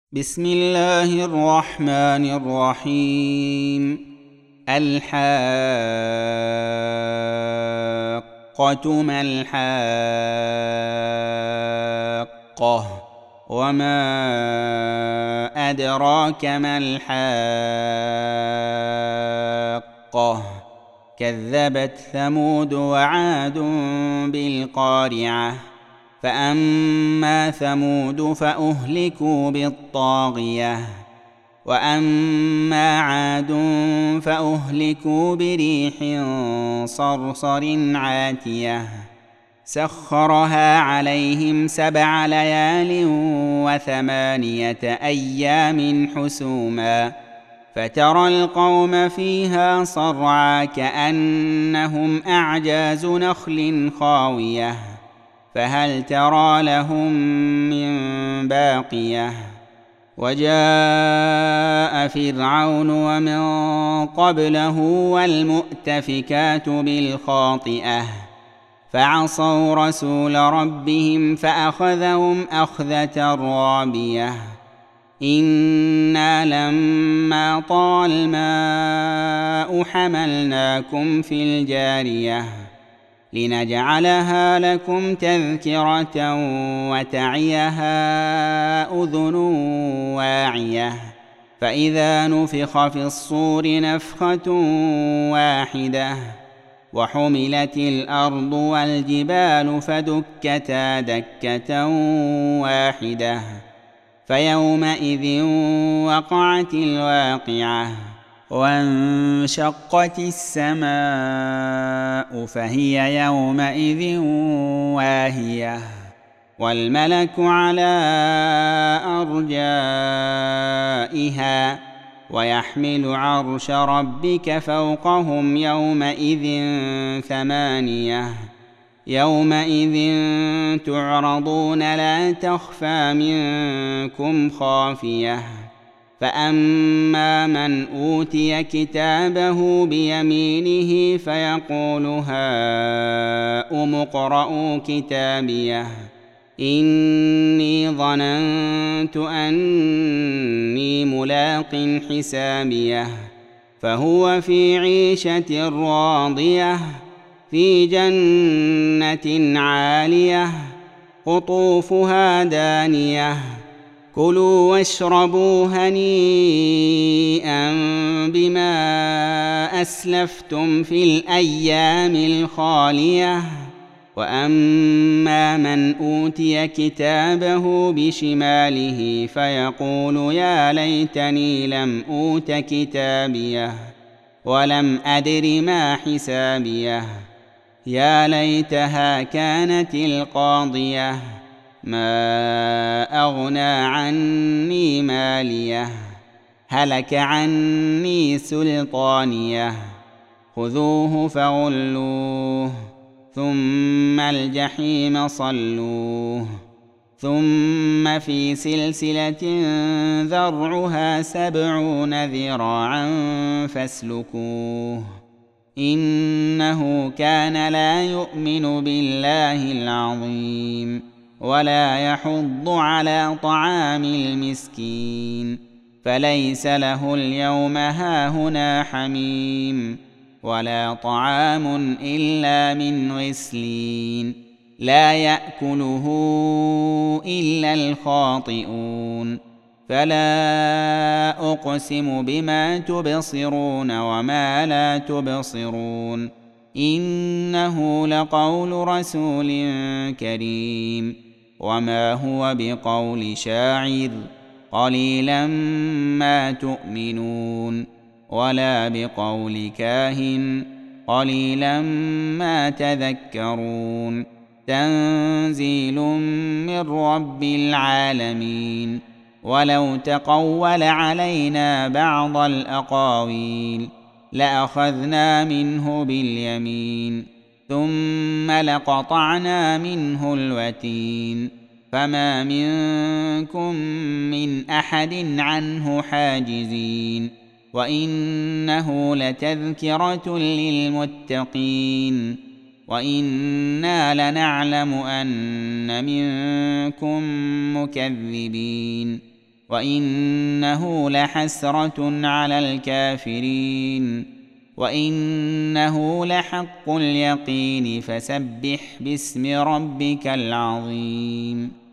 بسم الله الرحمن الرحيم. الحاقة ما الحاقة وما أدراك ما الحاقة كذبت ثمود وعاد بالقارعة فأما ثمود فأهلكوا بالطاغية وأما عاد فأهلكوا بريح صرصر عاتية سخرها عليهم 7 ليال و8 أيام حسوما فترى القوم فيها صرعى كأنهم أعجاز نخل خاوية فهل ترى لهم من باقية وجاء فرعون ومن قبله والمؤتفكات بالخاطئة فعصوا رسول ربهم فأخذهم أخذة رابية إنا لما طغى الماء حملناكم في الجارية لنجعلها لكم تذكرة وتعيها أذن واعية فإذا نفخ في الصور نفخة واحدة وحملت الأرض والجبال فدكتا دكة واحدة فيومئذ وقعت الواقعة وانشقت السماء فهي يومئذ واهية والملك على أرجائها ويحمل عرش ربك فوقهم يومئذ 8 يومئذ تعرضون لا تخفى منكم خافية فأما من أوتي كتابه بيمينه فيقول هاؤم اقرءوا كتابيه إني ظننت أني ملاق حسابيه فهو في عيشة راضية في جنة عالية قطوفها دانية كلوا واشربوا هنيئا بما أسلفتم في الأيام الخالية وأما من أوتي كتابه بشماله فيقول يا ليتني لم أوت كتابيه ولم أدر ما حسابيه يا ليتها كانت القاضية ما أغنى عني ماليه هلك عني سلطانيه خذوه فغلوه ثم الجحيم صلوه ثم في سلسلة ذرعها 70 ذراعا فاسلكوه إنه كان لا يؤمن بالله العظيم ولا يحض على طعام المسكين فليس له اليوم هاهنا حميم ولا طعام إلا من غسلين لا يأكله إلا الخاطئون فلا أقسم بما تبصرون وما لا تبصرون إنه لقول رسول كريم وما هو بقول شاعر قليلا ما تؤمنون ولا بقول كاهن قليلا ما تذكرون تنزيل من رب العالمين ولو تقول علينا بعض الأقاويل لأخذنا منه باليمين ثم لقطعنا منه الوتين فما منكم من أحد عنه حاجزين وإنه لتذكرة للمتقين وإنا لنعلم أن منكم مكذبين وإنه لحسرة على الكافرين وإنه لحق اليقين فسبح باسم ربك العظيم